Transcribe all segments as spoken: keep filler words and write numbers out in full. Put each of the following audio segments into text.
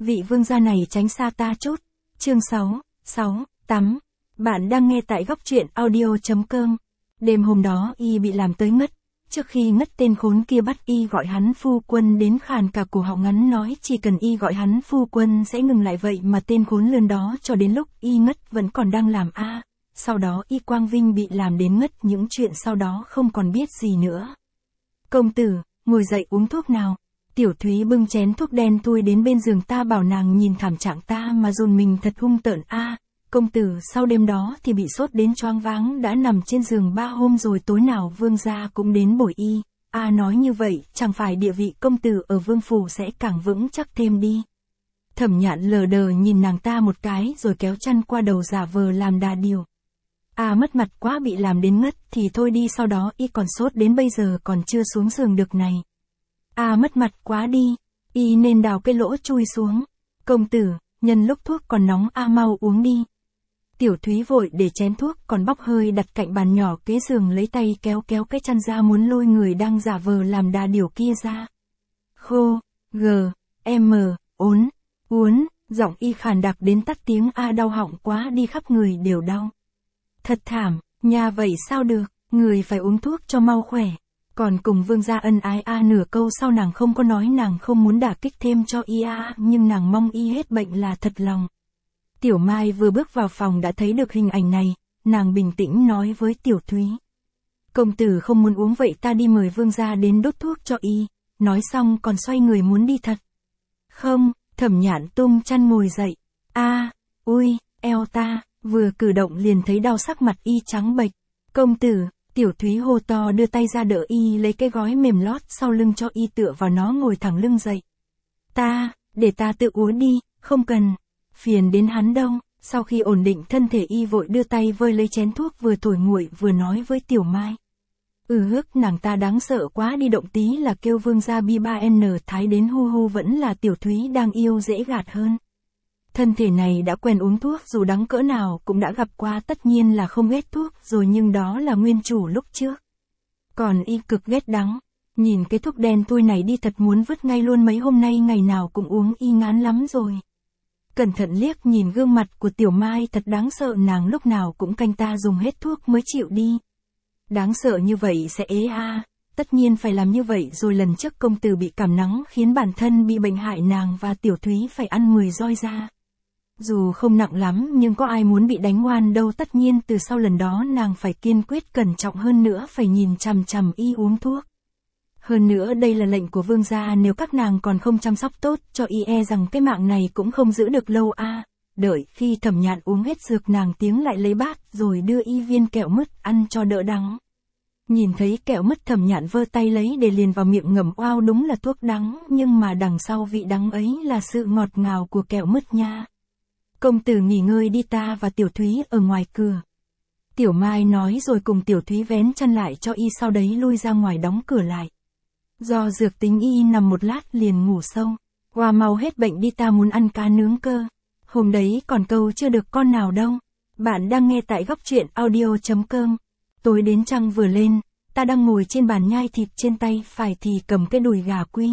vị vương gia này tránh xa ta chút. Chương sáu, sáu, tắm. Bạn đang nghe tại góc truyện audio chấm com. Đêm hôm đó y bị làm tới ngất. Trước khi ngất tên khốn kia bắt y gọi hắn phu quân đến khàn cả cổ họng ngắn nói chỉ cần y gọi hắn phu quân sẽ ngừng lại, vậy mà tên khốn lươn đó cho đến lúc y ngất vẫn còn đang làm a. À. Sau đó y Quang Vinh bị làm đến ngất, những chuyện sau đó không còn biết gì nữa. Công tử, ngồi dậy uống thuốc nào. Tiểu Thúy bưng chén thuốc đen thui đến bên giường ta, bảo nàng nhìn thảm trạng ta mà dồn mình thật hung tợn a. À, công tử sau đêm đó thì bị sốt đến choáng váng, đã nằm trên giường ba hôm rồi, tối nào vương gia cũng đến bồi y. A à, nói như vậy chẳng phải địa vị công tử ở vương phủ sẽ càng vững chắc thêm đi. Thẩm Nhạn lờ đờ nhìn nàng ta một cái rồi kéo chăn qua đầu giả vờ làm đà điểu. À mất mặt quá, bị làm đến ngất thì thôi đi, sau đó y còn sốt đến bây giờ còn chưa xuống giường được này. À mất mặt quá đi, y nên đào cái lỗ chui xuống. Công tử, nhân lúc thuốc còn nóng a à, mau uống đi. Tiểu Thúy vội để chén thuốc còn bốc hơi đặt cạnh bàn nhỏ kế giường, lấy tay kéo kéo cái chăn ra muốn lôi người đang giả vờ làm đà điểu kia ra. Khô, gờ, m, ốn, uốn, giọng y khàn đặc đến tắt tiếng a, đau họng quá đi, khắp người đều đau. Thật thảm, nha, vậy sao được, người phải uống thuốc cho mau khỏe. Còn cùng vương gia ân ái a à, nửa câu sau nàng không có nói nàng không muốn đả kích thêm cho y a, à, nhưng nàng mong y hết bệnh là thật lòng. Tiểu Mai vừa bước vào phòng đã thấy được hình ảnh này, nàng bình tĩnh nói với Tiểu Thúy. Công tử không muốn uống vậy ta đi mời vương gia đến đốt thuốc cho y, nói xong còn xoay người muốn đi thật. Không, Thẩm Nhạn tung chăn ngồi dậy. A, à, ui, eo ta, vừa cử động liền thấy đau, sắc mặt y trắng bệch. Công tử, Tiểu Thúy hô to đưa tay ra đỡ y lấy cái gói mềm lót sau lưng cho y tựa vào nó ngồi thẳng lưng dậy. Ta, để ta tự uống đi, không cần, phiền đến hắn đâu. Sau khi ổn định thân thể y vội đưa tay vơi lấy chén thuốc vừa thổi nguội vừa nói với Tiểu Mai. Ừ hức, nàng ta đáng sợ quá đi, động tí là kêu vương gia bi ba n thái đến hu hu, vẫn là Tiểu Thúy đang yêu dễ gạt hơn. Thân thể này đã quen uống thuốc, dù đắng cỡ nào cũng đã gặp qua, tất nhiên là không ghét thuốc rồi, nhưng đó là nguyên chủ lúc trước. Còn y cực ghét đắng, nhìn cái thuốc đen thui này đi thật muốn vứt ngay luôn, mấy hôm nay ngày nào cũng uống y ngán lắm rồi. Cẩn thận liếc nhìn gương mặt của Tiểu Mai thật đáng sợ, nàng lúc nào cũng canh ta dùng hết thuốc mới chịu đi. Đáng sợ như vậy sẽ ế a, à. Tất nhiên phải làm như vậy rồi, lần trước công tử bị cảm nắng khiến bản thân bị bệnh, hại nàng và Tiểu Thúy phải ăn mười roi da. Dù không nặng lắm nhưng có ai muốn bị đánh ngoan đâu, tất nhiên từ sau lần đó nàng phải kiên quyết cẩn trọng hơn nữa, phải nhìn chằm chằm y uống thuốc. Hơn nữa đây là lệnh của vương gia, nếu các nàng còn không chăm sóc tốt cho y e rằng cái mạng này cũng không giữ được lâu a. À. Đợi khi Thẩm Nhạn uống hết dược nàng tiếng lại lấy bát rồi đưa y viên kẹo mứt ăn cho đỡ đắng. Nhìn thấy kẹo mứt Thẩm Nhạn vơ tay lấy để liền vào miệng ngậm, oao đúng là thuốc đắng, nhưng mà đằng sau vị đắng ấy là sự ngọt ngào của kẹo mứt nha. Công tử nghỉ ngơi đi, ta và Tiểu Thúy ở ngoài cửa. Tiểu Mai nói rồi cùng Tiểu Thúy vén chăn lại cho y, sau đấy lui ra ngoài đóng cửa lại. Do dược tính y nằm một lát liền ngủ sâu. Hoa mau hết bệnh đi, ta muốn ăn cá nướng cơ. Hôm đấy còn câu chưa được con nào đâu. Bạn đang nghe tại góc truyện audio chấm com. Tối đến trăng vừa lên, ta đang ngồi trên bàn nhai thịt, trên tay phải thì cầm cái đùi gà quy.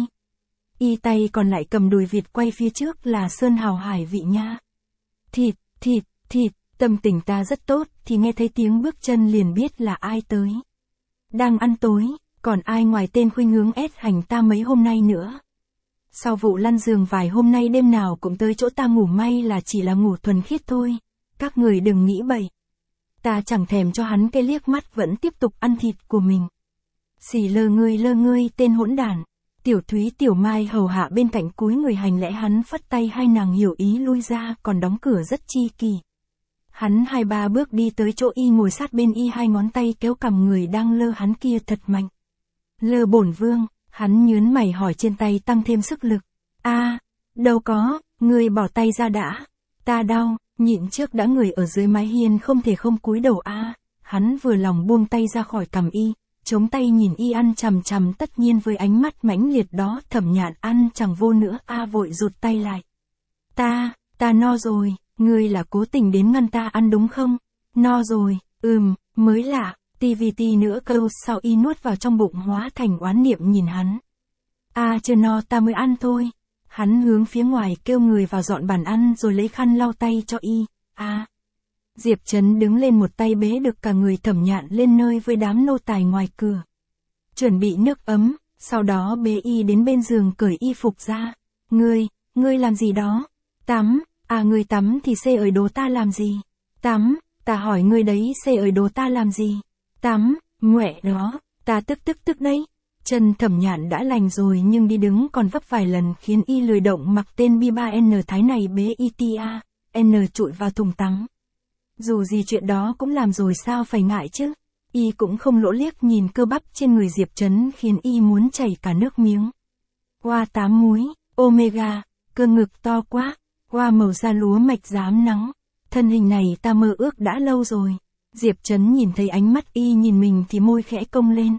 Y tay còn lại cầm đùi vịt, quay phía trước là sơn hào hải vị nha. Thịt, thịt, thịt, tâm tình ta rất tốt thì nghe thấy tiếng bước chân liền biết là ai tới. Đang ăn tối, còn ai ngoài tên khuynh hướng ép hành ta mấy hôm nay nữa. Sau vụ lăn giường vài hôm nay đêm nào cũng tới chỗ ta ngủ, may là chỉ là ngủ thuần khiết thôi. Các người đừng nghĩ bậy. Ta chẳng thèm cho hắn cái liếc mắt, vẫn tiếp tục ăn thịt của mình. Xì lơ ngươi lơ ngươi tên hỗn đản. Tiểu Thúy Tiểu Mai hầu hạ bên cạnh cúi người hành lễ, hắn phất tay hai nàng hiểu ý lui ra, còn đóng cửa rất chi kỳ. Hắn hai ba bước đi tới chỗ y ngồi sát bên y, hai ngón tay kéo cằm người đang lơ hắn kia thật mạnh. Lơ bổn vương, hắn nhớn mày hỏi, trên tay tăng thêm sức lực. A, à, đâu có, ngươi bỏ tay ra đã. Ta đau, nhịn trước đã, người ở dưới mái hiên không thể không cúi đầu a. À. Hắn vừa lòng buông tay ra khỏi cằm y, chống tay nhìn y ăn chằm chằm, tất nhiên với ánh mắt mãnh liệt đó. Thẩm Nhạn ăn chẳng vô nữa a, à, vội rụt tay lại. Ta, ta no rồi, ngươi là cố tình đến ngăn ta ăn đúng không? No rồi, ừm, mới lạ. tê vê tê nữa câu sau y nuốt vào trong bụng hóa thành oán niệm nhìn hắn. A à, chưa no ta mới ăn thôi. Hắn hướng phía ngoài kêu người vào dọn bàn ăn rồi lấy khăn lau tay cho y. À. Diệp Trấn đứng lên một tay bế được cả người Thẩm Nhạn lên nơi với đám nô tài ngoài cửa. Chuẩn bị nước ấm, sau đó bế y đến bên giường cởi y phục ra. Ngươi, ngươi làm gì đó? Tắm, à ngươi tắm thì xê ởi đồ ta làm gì? Tắm, ta hỏi ngươi đấy xê ởi đồ ta làm gì? Tắm, nguệ đó, ta tức tức tức đấy. Chân Thẩm Nhạn đã lành rồi nhưng đi đứng còn vấp vài lần khiến y lười động mặc tên B ba N Thái này bế y ta, N trụi vào thùng tắm. Dù gì chuyện đó cũng làm rồi sao phải ngại chứ. Y cũng không lỗ liếc nhìn cơ bắp trên người Diệp Trấn khiến y muốn chảy cả nước miếng. Hoa tám múi, omega, cơ ngực to quá, hoa màu da lúa mạch rám nắng. Thân hình này ta mơ ước đã lâu rồi. Diệp Trấn nhìn thấy ánh mắt y nhìn mình thì môi khẽ cong lên.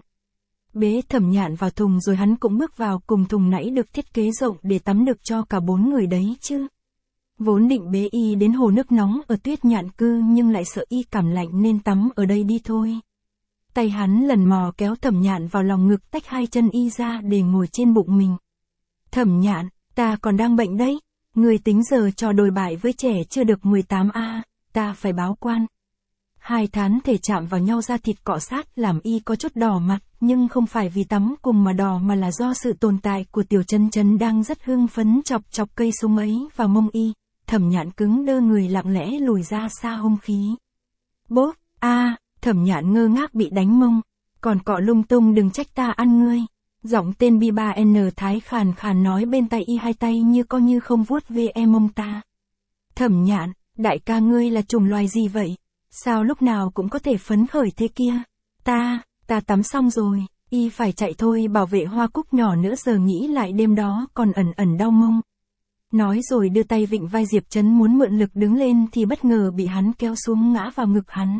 Bế Thẩm Nhạn vào thùng rồi hắn cũng bước vào cùng thùng nãy được thiết kế rộng để tắm được cho cả bốn người đấy chứ. Vốn định bế y đến hồ nước nóng ở Tuyết Nhạn Cư nhưng lại sợ y cảm lạnh nên tắm ở đây đi thôi. Tay hắn lần mò kéo Thẩm Nhạn vào lòng ngực tách hai chân y ra để ngồi trên bụng mình. Thẩm Nhạn, ta còn đang bệnh đấy. Người tính giờ trò đồi bại với trẻ chưa được mười tám a, ta phải báo quan. Hai thán thể chạm vào nhau da thịt cọ sát làm y có chút đỏ mặt, nhưng không phải vì tắm cùng mà đỏ mà là do sự tồn tại của Tiểu Chân Chân đang rất hưng phấn chọc chọc cây súng ấy vào mông y. Thẩm Nhạn cứng đơ người lặng lẽ lùi ra xa hung khí. Bốp, a, Thẩm Nhạn ngơ ngác bị đánh mông. Còn cọ lung tung đừng trách ta ăn ngươi. Giọng tên B ba N Thái khàn khàn nói bên tay y hai tay như có như không vuốt về em mông ta. Thẩm Nhạn, đại ca ngươi là chủng loài gì vậy? Sao lúc nào cũng có thể phấn khởi thế kia? Ta, ta tắm xong rồi, y phải chạy thôi bảo vệ Hoa Cúc nhỏ nữa giờ nghĩ lại đêm đó còn ẩn ẩn đau mông. Nói rồi đưa tay vịn vai Diệp Trấn muốn mượn lực đứng lên thì bất ngờ bị hắn kéo xuống ngã vào ngực hắn.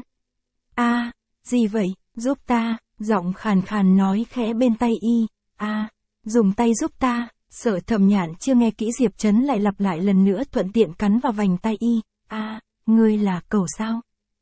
A, gì vậy, giúp ta, giọng khàn khàn nói khẽ bên tay y. A, dùng tay giúp ta, sợ Thẩm Nhạn chưa nghe kỹ Diệp Trấn lại lặp lại lần nữa thuận tiện cắn vào vành tay y. A, ngươi là cẩu sao?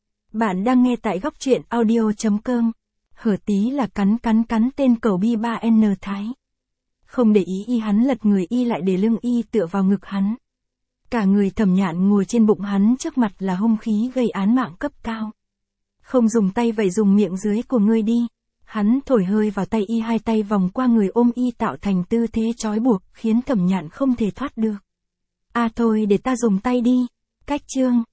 Bạn đang nghe tại góc truyện audio.com. Hở tí là cắn cắn cắn tên cẩu B ba N Thái. Không để ý y hắn lật người y lại để lưng y tựa vào ngực hắn. Cả người Thẩm Nhạn ngồi trên bụng hắn trước mặt là hung khí gây án mạng cấp cao. Không dùng tay vậy dùng miệng dưới của ngươi đi. Hắn thổi hơi vào tay y hai tay vòng qua người ôm y tạo thành tư thế trói buộc khiến Thẩm Nhạn không thể thoát được. À thôi để ta dùng tay đi. Cách chương.